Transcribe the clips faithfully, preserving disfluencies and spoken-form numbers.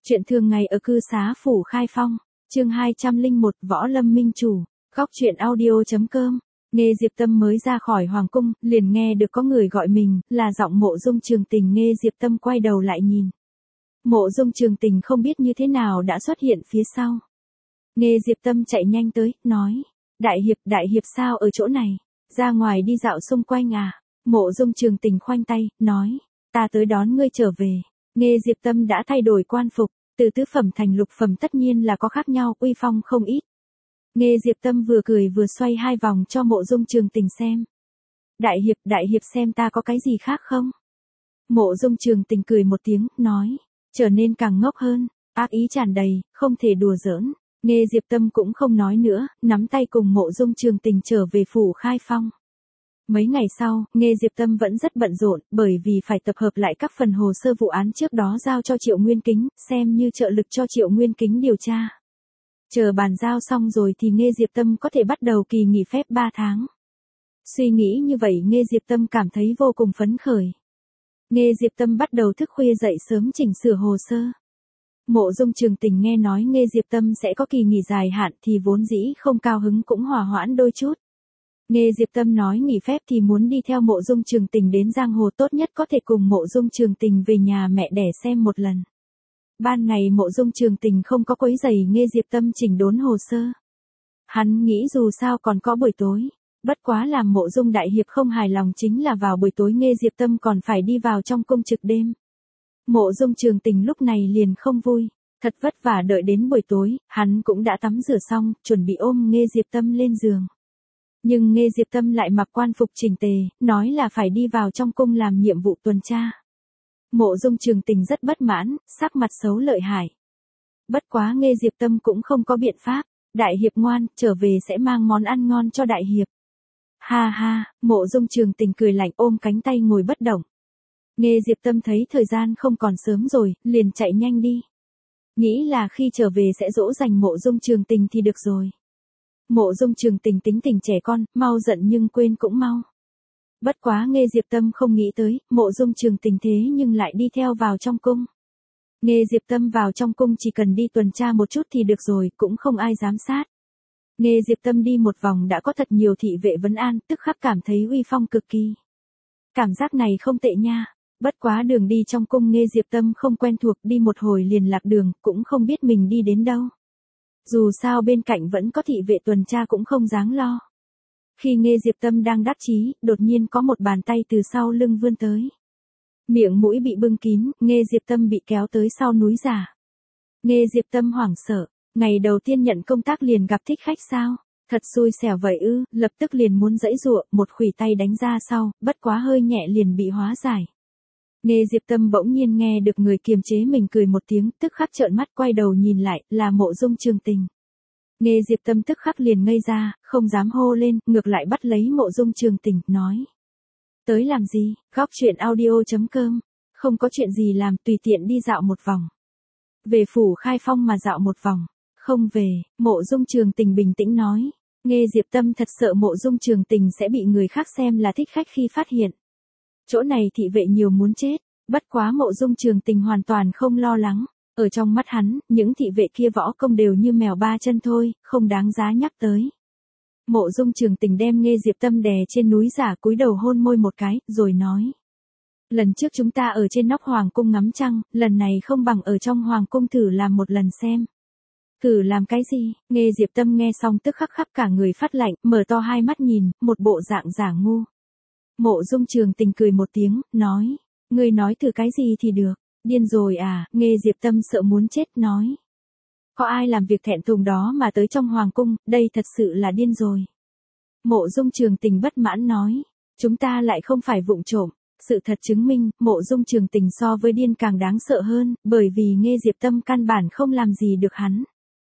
Chuyện thường ngày ở cư xá phủ Khai Phong, chương hai trăm lẻ một Võ Lâm Minh Chủ, góc truyện audio chấm com. Nghe Diệp Tâm mới ra khỏi hoàng cung, liền nghe được có người gọi mình, là giọng Mộ Dung Trường Tình. Nghe Diệp Tâm quay đầu lại nhìn. Mộ Dung Trường Tình không biết như thế nào đã xuất hiện phía sau. Nghe Diệp Tâm chạy nhanh tới, nói, Đại Hiệp, Đại Hiệp sao ở chỗ này, ra ngoài đi dạo xung quanh à? Mộ Dung Trường Tình khoanh tay, nói, ta tới đón ngươi trở về. Nghe Diệp Tâm đã thay đổi quan phục, từ tứ phẩm thành lục phẩm tất nhiên là có khác nhau, uy phong không ít. Nghe Diệp Tâm vừa cười vừa xoay hai vòng cho Mộ Dung Trường Tình xem. Đại Hiệp, Đại Hiệp xem ta có cái gì khác không? Mộ Dung Trường Tình cười một tiếng, nói, trở nên càng ngốc hơn, ác ý tràn đầy, không thể đùa giỡn. Nghe Diệp Tâm cũng không nói nữa, nắm tay cùng Mộ Dung Trường Tình trở về phủ Khai Phong. Mấy ngày sau, Nghe Diệp Tâm vẫn rất bận rộn, bởi vì phải tập hợp lại các phần hồ sơ vụ án trước đó giao cho Triệu Nguyên Kính, xem như trợ lực cho Triệu Nguyên Kính điều tra. Chờ bàn giao xong rồi thì Nghe Diệp Tâm có thể bắt đầu kỳ nghỉ phép ba tháng. Suy nghĩ như vậy Nghe Diệp Tâm cảm thấy vô cùng phấn khởi. Nghe Diệp Tâm bắt đầu thức khuya dậy sớm chỉnh sửa hồ sơ. Mộ Dung Trường Tình nghe nói Nghe Diệp Tâm sẽ có kỳ nghỉ dài hạn thì vốn dĩ không cao hứng cũng hòa hoãn đôi chút. Nghe Diệp Tâm nói nghỉ phép thì muốn đi theo Mộ Dung Trường Tình đến giang hồ, tốt nhất có thể cùng Mộ Dung Trường Tình về nhà mẹ đẻ xem một lần. Ban ngày Mộ Dung Trường Tình không có quấy rầy Nghe Diệp Tâm chỉnh đốn hồ sơ. Hắn nghĩ dù sao còn có buổi tối, bất quá làm Mộ Dung Đại Hiệp không hài lòng chính là vào buổi tối Nghe Diệp Tâm còn phải đi vào trong cung trực đêm. Mộ Dung Trường Tình lúc này liền không vui, thật vất vả đợi đến buổi tối, hắn cũng đã tắm rửa xong, chuẩn bị ôm Nghe Diệp Tâm lên giường. Nhưng Nghe Diệp Tâm lại mặc quan phục chỉnh tề, nói là phải đi vào trong cung làm nhiệm vụ tuần tra. Mộ Dung Trường Tình rất bất mãn, sắc mặt xấu lợi hại. Bất quá Nghe Diệp Tâm cũng không có biện pháp, Đại Hiệp ngoan, trở về sẽ mang món ăn ngon cho Đại Hiệp. Ha ha, Mộ Dung Trường Tình cười lạnh ôm cánh tay ngồi bất động. Nghe Diệp Tâm thấy thời gian không còn sớm rồi, liền chạy nhanh đi. Nghĩ là khi trở về sẽ dỗ dành Mộ Dung Trường Tình thì được rồi. Mộ Dung Trường Tình tính tình trẻ con, mau giận nhưng quên cũng mau. Bất quá Nghe Diệp Tâm không nghĩ tới, Mộ Dung Trường Tình thế nhưng lại đi theo vào trong cung. Nghe Diệp Tâm vào trong cung chỉ cần đi tuần tra một chút thì được rồi, cũng không ai giám sát. Nghe Diệp Tâm đi một vòng đã có thật nhiều thị vệ vấn an, tức khắc cảm thấy uy phong cực kỳ. Cảm giác này không tệ nha. Bất quá đường đi trong cung Nghe Diệp Tâm không quen thuộc, đi một hồi liền lạc đường, cũng không biết mình đi đến đâu. Dù sao bên cạnh vẫn có thị vệ tuần tra cũng không dáng lo. Khi Nghe Diệp Tâm đang đắc chí, đột nhiên có một bàn tay từ sau lưng vươn tới. Miệng mũi bị bưng kín, Nghe Diệp Tâm bị kéo tới sau núi giả. Nghe Diệp Tâm hoảng sợ, ngày đầu tiên nhận công tác liền gặp thích khách sao? Thật xui xẻo vậy ư, lập tức liền muốn giãy giụa, một khuỷu tay đánh ra sau, bất quá hơi nhẹ liền bị hóa giải. Nghe Diệp Tâm bỗng nhiên nghe được người kiềm chế mình cười một tiếng, tức khắc trợn mắt quay đầu nhìn lại, là Mộ Dung Trường Tình. Nghe Diệp Tâm tức khắc liền ngây ra, không dám hô lên, ngược lại bắt lấy Mộ Dung Trường Tình, nói. Tới làm gì, góc truyện audio chấm com, không có chuyện gì làm, tùy tiện đi dạo một vòng. Về phủ Khai Phong mà dạo một vòng, không về, Mộ Dung Trường Tình bình tĩnh nói. Nghe Diệp Tâm thật sợ Mộ Dung Trường Tình sẽ bị người khác xem là thích khách khi phát hiện. Chỗ này thị vệ nhiều muốn chết, bất quá Mộ Dung Trường Tình hoàn toàn không lo lắng. Ở trong mắt hắn, những thị vệ kia võ công đều như mèo ba chân thôi, không đáng giá nhắc tới. Mộ Dung Trường Tình đem Nghe Diệp Tâm đè trên núi giả cúi đầu hôn môi một cái, rồi nói. Lần trước chúng ta ở trên nóc hoàng cung ngắm trăng, lần này không bằng ở trong hoàng cung thử làm một lần xem. Thử làm cái gì? Nghe Diệp Tâm nghe xong tức khắc khắp cả người phát lạnh, mở to hai mắt nhìn, một bộ dạng giả ngu. Mộ Dung Trường Tình cười một tiếng, nói. Ngươi nói thử cái gì thì được. Điên rồi à? Nghe Diệp Tâm sợ muốn chết, nói. Có ai làm việc thẹn thùng đó mà tới trong hoàng cung, đây thật sự là điên rồi. Mộ Dung Trường Tình bất mãn nói. Chúng ta lại không phải vụng trộm. Sự thật chứng minh, Mộ Dung Trường Tình so với điên càng đáng sợ hơn, bởi vì Nghe Diệp Tâm căn bản không làm gì được hắn.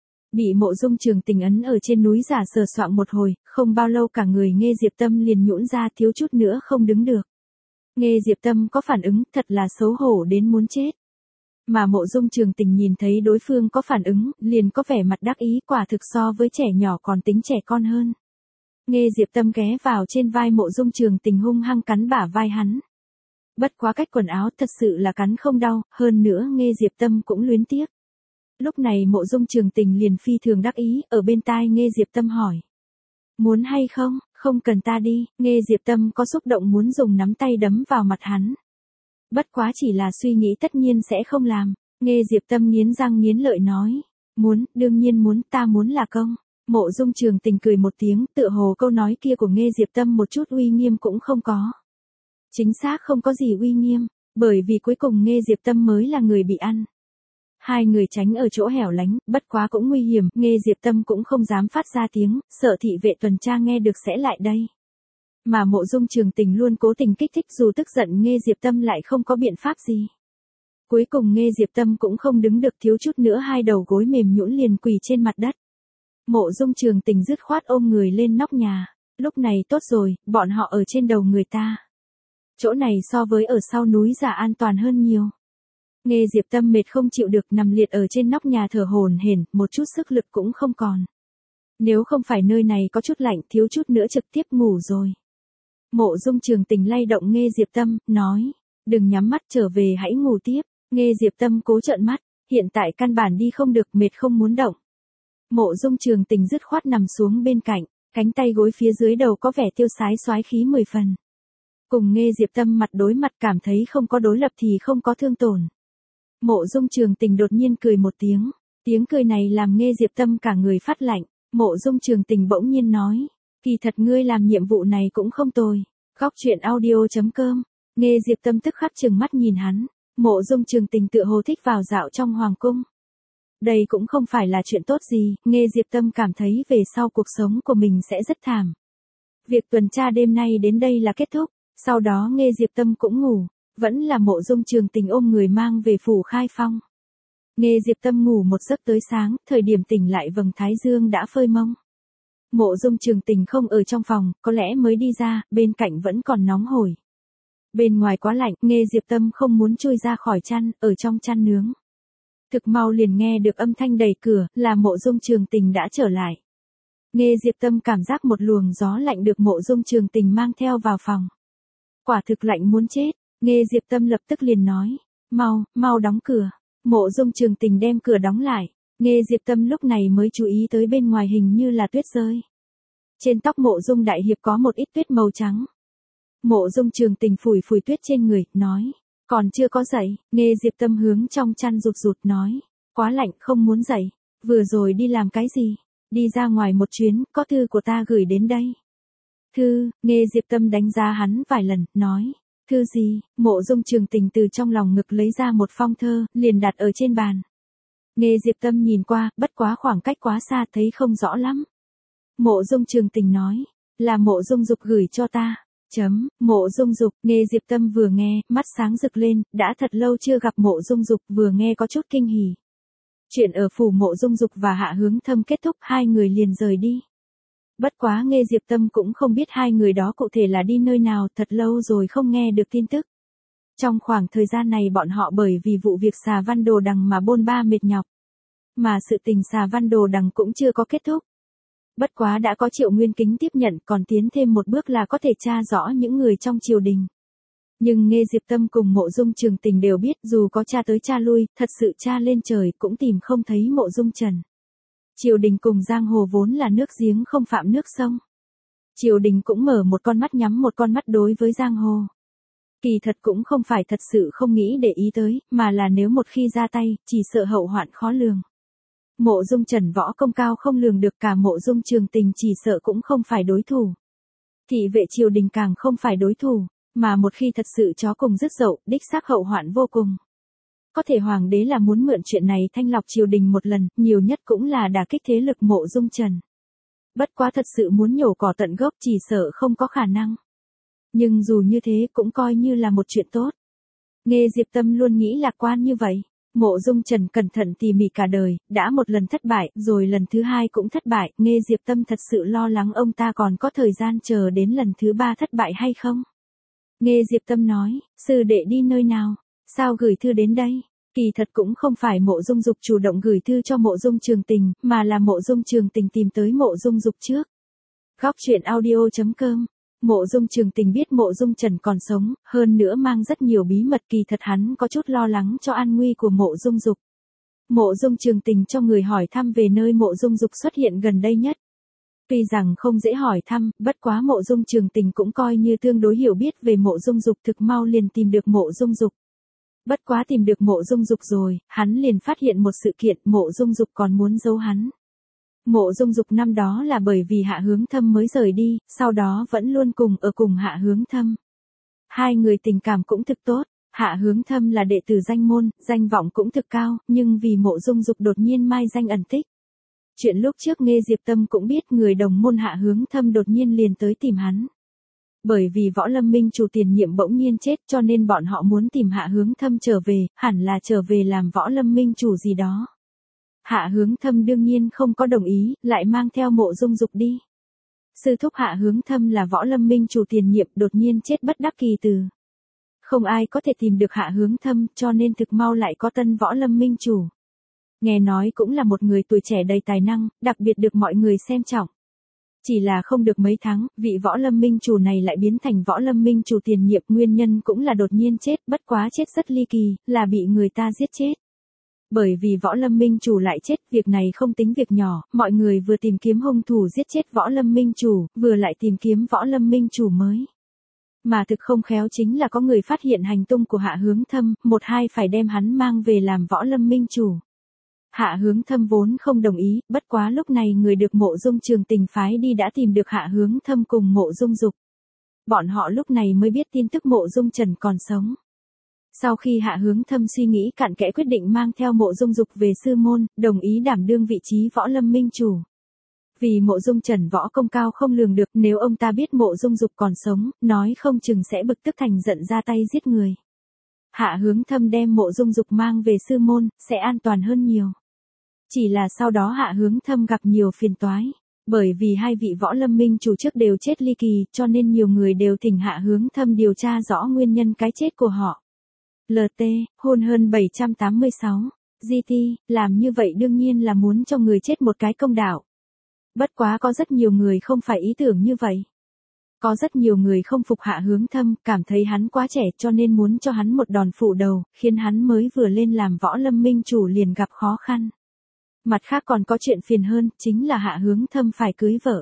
Bị Mộ Dung Trường Tình ấn ở trên núi giả sờ soạng một hồi, không bao lâu cả người Nghe Diệp Tâm liền nhũn ra, thiếu chút nữa không đứng được. Nghe Diệp Tâm có phản ứng, thật là xấu hổ đến muốn chết. Mà Mộ Dung Trường Tình nhìn thấy đối phương có phản ứng, liền có vẻ mặt đắc ý, quả thực so với trẻ nhỏ còn tính trẻ con hơn. Nghe Diệp Tâm ghé vào trên vai Mộ Dung Trường Tình hung hăng cắn bả vai hắn. Bất quá cách quần áo thật sự là cắn không đau, hơn nữa Nghe Diệp Tâm cũng luyến tiếc. Lúc này Mộ Dung Trường Tình liền phi thường đắc ý, ở bên tai Nghê Diệp Tâm hỏi. Muốn hay không, không cần ta đi, Nghê Diệp Tâm có xúc động muốn dùng nắm tay đấm vào mặt hắn. Bất quá chỉ là suy nghĩ tất nhiên sẽ không làm, Nghê Diệp Tâm nghiến răng nghiến lợi nói. Muốn, đương nhiên muốn, ta muốn là công. Mộ Dung Trường Tình cười một tiếng, tựa hồ câu nói kia của Nghê Diệp Tâm một chút uy nghiêm cũng không có. Chính xác không có gì uy nghiêm, bởi vì cuối cùng Nghê Diệp Tâm mới là người bị ăn. Hai người tránh ở chỗ hẻo lánh, bất quá cũng nguy hiểm, Nghê Diệp Tâm cũng không dám phát ra tiếng, sợ thị vệ tuần tra nghe được sẽ lại đây. Mà Mộ Dung Trường Tình luôn cố tình kích thích dù tức giận Nghê Diệp Tâm lại không có biện pháp gì. Cuối cùng Nghê Diệp Tâm cũng không đứng được, thiếu chút nữa hai đầu gối mềm nhũn liền quỳ trên mặt đất. Mộ Dung Trường Tình dứt khoát ôm người lên nóc nhà, lúc này tốt rồi, bọn họ ở trên đầu người ta. Chỗ này so với ở sau núi giả an toàn hơn nhiều. Nghê Diệp Tâm mệt không chịu được nằm liệt ở trên nóc nhà thở hổn hển, một chút sức lực cũng không còn. Nếu không phải nơi này có chút lạnh, thiếu chút nữa trực tiếp ngủ rồi. Mộ Dung Trường Tình lay động Nghê Diệp Tâm, nói, đừng nhắm mắt trở về hãy ngủ tiếp. Nghê Diệp Tâm cố trợn mắt, hiện tại căn bản đi không được, mệt không muốn động. Mộ Dung Trường Tình dứt khoát nằm xuống bên cạnh, cánh tay gối phía dưới đầu có vẻ tiêu sái soái khí mười phần. Cùng Nghê Diệp Tâm mặt đối mặt cảm thấy không có đối lập thì không có thương tổn. Mộ Dung Trường Tình đột nhiên cười một tiếng, tiếng cười này làm Nghê Diệp Tâm cả người phát lạnh. Mộ Dung Trường Tình bỗng nhiên nói, kỳ thật ngươi làm nhiệm vụ này cũng không tồi. Góc truyện audio chấm com. Nghê Diệp Tâm tức khắc trừng mắt nhìn hắn. Mộ Dung Trường Tình tựa hồ thích vào dạo trong hoàng cung. Đây cũng không phải là chuyện tốt gì, Nghê Diệp Tâm cảm thấy về sau cuộc sống của mình sẽ rất thảm. Việc tuần tra đêm nay đến đây là kết thúc, sau đó Nghê Diệp Tâm cũng ngủ, vẫn là Mộ Dung Trường Tình ôm người mang về phủ Khai Phong. Nghê Diệp Tâm ngủ một giấc tới sáng, thời điểm tỉnh lại vầng thái dương đã phơi mông. Mộ Dung Trường Tình không ở trong phòng, có lẽ mới đi ra, bên cạnh vẫn còn nóng hổi. Bên ngoài quá lạnh, Nghê Diệp Tâm không muốn chui ra khỏi chăn, ở trong chăn nướng. Thực mau liền nghe được âm thanh đẩy cửa, là Mộ Dung Trường Tình đã trở lại. Nghê Diệp Tâm cảm giác một luồng gió lạnh được Mộ Dung Trường Tình mang theo vào phòng. Quả thực lạnh muốn chết, Nghê Diệp Tâm lập tức liền nói, mau, mau đóng cửa. Mộ Dung Trường Tình đem cửa đóng lại, Nghê Diệp Tâm lúc này mới chú ý tới bên ngoài hình như là tuyết rơi. Trên tóc Mộ Dung Đại Hiệp có một ít tuyết màu trắng. Mộ Dung Trường Tình phủi phủi tuyết trên người, nói, còn chưa có dậy. Nghê Diệp Tâm hướng trong chăn rụt rụt nói, quá lạnh không muốn dậy, vừa rồi đi làm cái gì, đi ra ngoài một chuyến, có thư của ta gửi đến đây. Thư, Nghê Diệp Tâm đánh giá hắn vài lần, nói, thư gì? Mộ Dung Trường Tình từ trong lòng ngực lấy ra một phong thơ, liền đặt ở trên bàn. Nghê Diệp Tâm nhìn qua, bất quá khoảng cách quá xa thấy không rõ lắm. Mộ Dung Trường Tình nói, là Mộ Dung Dục gửi cho ta. Chấm, Mộ Dung Dục. Nghê Diệp Tâm vừa nghe, mắt sáng rực lên, đã thật lâu chưa gặp Mộ Dung Dục, vừa nghe có chút kinh hỉ. Chuyện ở phủ Mộ Dung Dục và Hạ Hướng Thâm kết thúc, hai người liền rời đi. Bất quá Nghê Diệp Tâm cũng không biết hai người đó cụ thể là đi nơi nào, thật lâu rồi không nghe được tin tức. Trong khoảng thời gian này bọn họ bởi vì vụ việc Xà Văn Đồ Đằng mà bôn ba mệt nhọc. Mà sự tình Xà Văn Đồ Đằng cũng chưa có kết thúc. Bất quá đã có Triệu Nguyên Kính tiếp nhận, còn tiến thêm một bước là có thể tra rõ những người trong triều đình. Nhưng Nghê Diệp Tâm cùng Mộ Dung Trường Tình đều biết dù có tra tới tra lui, thật sự tra lên trời cũng tìm không thấy Mộ Dung Trần. Triều đình cùng giang hồ vốn là nước giếng không phạm nước sông. Triều đình cũng mở một con mắt nhắm một con mắt đối với giang hồ. Kỳ thật cũng không phải thật sự không nghĩ để ý tới, mà là nếu một khi ra tay, chỉ sợ hậu hoạn khó lường. Mộ Dung Trần võ công cao không lường được, cả Mộ Dung Trường Tình chỉ sợ cũng không phải đối thủ. Thị vệ triều đình càng không phải đối thủ, mà một khi thật sự chó cùng dứt dậu, đích xác hậu hoạn vô cùng. Có thể hoàng đế là muốn mượn chuyện này thanh lọc triều đình một lần, nhiều nhất cũng là đả kích thế lực Mộ Dung Trần. Bất quá thật sự muốn nhổ cỏ tận gốc chỉ sợ không có khả năng. Nhưng dù như thế cũng coi như là một chuyện tốt. Nghê Diệp Tâm luôn nghĩ lạc quan như vậy. Mộ Dung Trần cẩn thận tỉ mỉ cả đời, đã một lần thất bại, rồi lần thứ hai cũng thất bại, Nghê Diệp Tâm thật sự lo lắng ông ta còn có thời gian chờ đến lần thứ ba thất bại hay không. Nghê Diệp Tâm nói, sư đệ đi nơi nào, sao gửi thư đến đây? Kỳ thật cũng không phải Mộ Dung Dục chủ động gửi thư cho Mộ Dung Trường Tình, mà là Mộ Dung Trường Tình tìm tới Mộ Dung Dục trước. Góc truyện audio chấm com. Mộ Dung Trường Tình biết Mộ Dung Trần còn sống, hơn nữa mang rất nhiều bí mật, kỳ thật hắn có chút lo lắng cho an nguy của Mộ Dung Dục. Mộ Dung Trường Tình cho người hỏi thăm về nơi Mộ Dung Dục xuất hiện gần đây nhất. Tuy rằng không dễ hỏi thăm, bất quá Mộ Dung Trường Tình cũng coi như tương đối hiểu biết về Mộ Dung Dục, thực mau liền tìm được Mộ Dung Dục. Bất quá tìm được Mộ Dung Dục rồi, hắn liền phát hiện một sự kiện, Mộ Dung Dục còn muốn giấu hắn. Mộ Dung Dục năm đó là bởi vì Hạ Hướng Thâm mới rời đi, sau đó vẫn luôn cùng ở cùng Hạ Hướng Thâm. Hai người tình cảm cũng thực tốt, Hạ Hướng Thâm là đệ tử danh môn, danh vọng cũng thực cao, nhưng vì Mộ Dung Dục đột nhiên mai danh ẩn tích. Chuyện lúc trước Nghê Diệp Tâm cũng biết, người đồng môn Hạ Hướng Thâm đột nhiên liền tới tìm hắn. Bởi vì Võ Lâm Minh chủ tiền nhiệm bỗng nhiên chết, cho nên bọn họ muốn tìm Hạ Hướng Thâm trở về, hẳn là trở về làm Võ Lâm Minh chủ gì đó. Hạ Hướng Thâm đương nhiên không có đồng ý, lại mang theo Mộ Dung Dục đi. Sư thúc Hạ Hướng Thâm là Võ Lâm Minh chủ tiền nhiệm, đột nhiên chết bất đắc kỳ từ. Không ai có thể tìm được Hạ Hướng Thâm, cho nên thực mau lại có tân Võ Lâm Minh chủ. Nghe nói cũng là một người tuổi trẻ đầy tài năng, đặc biệt được mọi người xem trọng. Chỉ là không được mấy tháng, vị Võ Lâm Minh chủ này lại biến thành Võ Lâm Minh chủ tiền nhiệm, nguyên nhân cũng là đột nhiên chết, bất quá chết rất ly kỳ, là bị người ta giết chết. Bởi vì Võ Lâm Minh chủ lại chết, việc này không tính việc nhỏ, mọi người vừa tìm kiếm hung thủ giết chết Võ Lâm Minh chủ, vừa lại tìm kiếm Võ Lâm Minh chủ mới. Mà thực không khéo chính là có người phát hiện hành tung của Hạ Hướng Thâm, một hai phải đem hắn mang về làm Võ Lâm Minh chủ. Hạ Hướng Thâm vốn không đồng ý, bất quá lúc này người được Mộ Dung Trường Tình phái đi đã tìm được Hạ Hướng Thâm cùng Mộ Dung Dục. Bọn họ lúc này mới biết tin tức Mộ Dung Trần còn sống. Sau khi Hạ Hướng Thâm suy nghĩ cặn kẽ, quyết định mang theo Mộ Dung Dục về sư môn, đồng ý đảm đương vị trí Võ Lâm Minh chủ. Vì Mộ Dung Trần võ công cao không lường được, nếu ông ta biết Mộ Dung Dục còn sống, nói không chừng sẽ bực tức thành giận ra tay giết người. Hạ Hướng Thâm đem Mộ Dung Dục mang về sư môn, sẽ an toàn hơn nhiều. Chỉ là sau đó Hạ Hướng Thâm gặp nhiều phiền toái. Bởi vì hai vị Võ Lâm Minh chủ trước đều chết ly kỳ, cho nên nhiều người đều thỉnh Hạ Hướng Thâm điều tra rõ nguyên nhân cái chết của họ. lờ tê, hôn hơn bảy trăm tám mươi sáu. giê tê, làm như vậy đương nhiên là muốn cho người chết một cái công đạo. Bất quá có rất nhiều người không phải ý tưởng như vậy. Có rất nhiều người không phục Hạ Hướng Thâm, cảm thấy hắn quá trẻ cho nên muốn cho hắn một đòn phủ đầu, khiến hắn mới vừa lên làm Võ Lâm Minh chủ liền gặp khó khăn. Mặt khác còn có chuyện phiền hơn, chính là Hạ Hướng Thâm phải cưới vợ.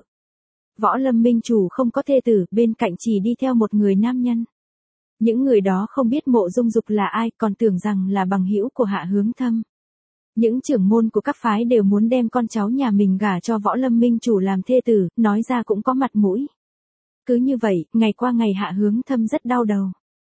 Võ Lâm Minh chủ không có thê tử, bên cạnh chỉ đi theo một người nam nhân. Những người đó không biết Mộ Dung Dục là ai, còn tưởng rằng là bằng hữu của Hạ Hướng Thâm. Những trưởng môn của các phái đều muốn đem con cháu nhà mình gả cho Võ Lâm Minh chủ làm thê tử, nói ra cũng có mặt mũi. Cứ như vậy, ngày qua ngày Hạ Hướng Thâm rất đau đầu.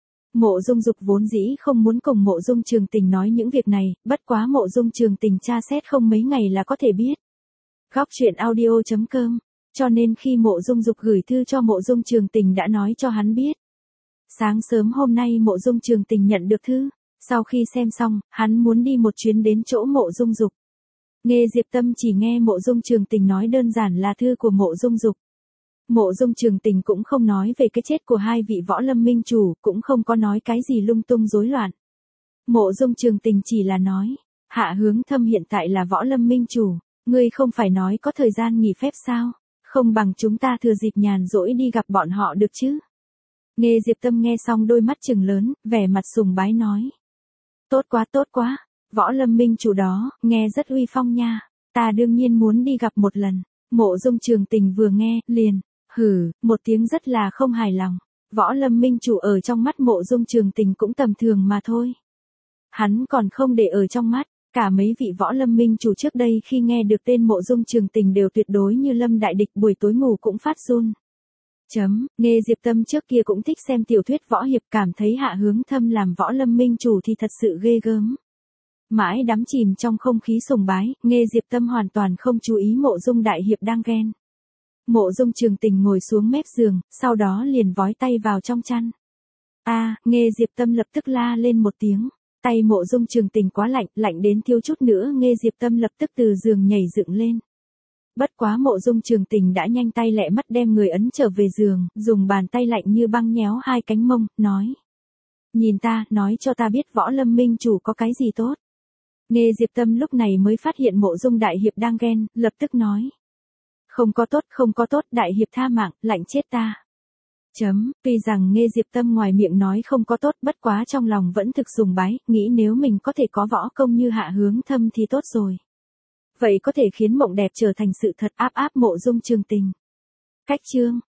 Mộ Dung Dục vốn dĩ không muốn cùng Mộ Dung Trường Tình nói những việc này, bất quá Mộ Dung Trường Tình tra xét không mấy ngày là có thể biết. Góc truyện audio chấm com, cho nên khi Mộ Dung Dục gửi thư cho Mộ Dung Trường Tình đã nói cho hắn biết. Sáng sớm hôm nay Mộ Dung Trường Tình nhận được thư, sau khi xem xong, hắn muốn đi một chuyến đến chỗ Mộ Dung Dục. Nghê Diệp Tâm chỉ nghe Mộ Dung Trường Tình nói đơn giản là thư của Mộ Dung Dục. Mộ Dung Trường Tình cũng không nói về cái chết của hai vị Võ Lâm Minh chủ, cũng không có nói cái gì lung tung rối loạn. Mộ Dung Trường Tình chỉ là nói, Hạ Hướng Thâm hiện tại là Võ Lâm Minh chủ, ngươi không phải nói có thời gian nghỉ phép sao, không bằng chúng ta thừa dịp nhàn rỗi đi gặp bọn họ được chứ. Nghê Diệp Tâm nghe xong đôi mắt trừng lớn, vẻ mặt sùng bái nói. Tốt quá tốt quá, Võ Lâm Minh chủ đó, nghe rất uy phong nha, ta đương nhiên muốn đi gặp một lần. Mộ Dung Trường Tình vừa nghe, liền, hừ, một tiếng rất là không hài lòng. Võ Lâm Minh chủ ở trong mắt Mộ Dung Trường Tình cũng tầm thường mà thôi. Hắn còn không để ở trong mắt, cả mấy vị Võ Lâm Minh chủ trước đây khi nghe được tên Mộ Dung Trường Tình đều tuyệt đối như lâm đại địch, buổi tối ngủ cũng phát run. Chấm, Nghê Diệp Tâm trước kia cũng thích xem tiểu thuyết võ hiệp, cảm thấy Hạ Hướng Thâm làm Võ Lâm Minh chủ thì thật sự ghê gớm. Mãi đắm chìm trong không khí sùng bái, Nghê Diệp Tâm hoàn toàn không chú ý Mộ Dung đại hiệp đang ghen. Mộ Dung Trường Tình ngồi xuống mép giường, sau đó liền vói tay vào trong chăn. A, à, Nghê Diệp Tâm lập tức la lên một tiếng. Tay Mộ Dung Trường Tình quá lạnh, lạnh đến thiếu chút nữa Nghê Diệp Tâm lập tức từ giường nhảy dựng lên. Bất quá Mộ Dung Trường Tình đã nhanh tay lẹ mắt đem người ấn trở về giường, dùng bàn tay lạnh như băng nhéo hai cánh mông, nói. Nhìn ta, nói cho ta biết Võ Lâm Minh chủ có cái gì tốt. Nghê Diệp Tâm lúc này mới phát hiện Mộ Dung đại hiệp đang ghen, lập tức nói. Không có tốt, không có tốt, đại hiệp tha mạng, lạnh chết ta. Chấm, tuy rằng Nghê Diệp Tâm ngoài miệng nói không có tốt, bất quá trong lòng vẫn thực sùng bái, nghĩ nếu mình có thể có võ công như Hạ Hướng Thâm thì tốt rồi. Vậy có thể khiến mộng đẹp trở thành sự thật, áp áp Mộ Dung Trường Tình. Khách chương.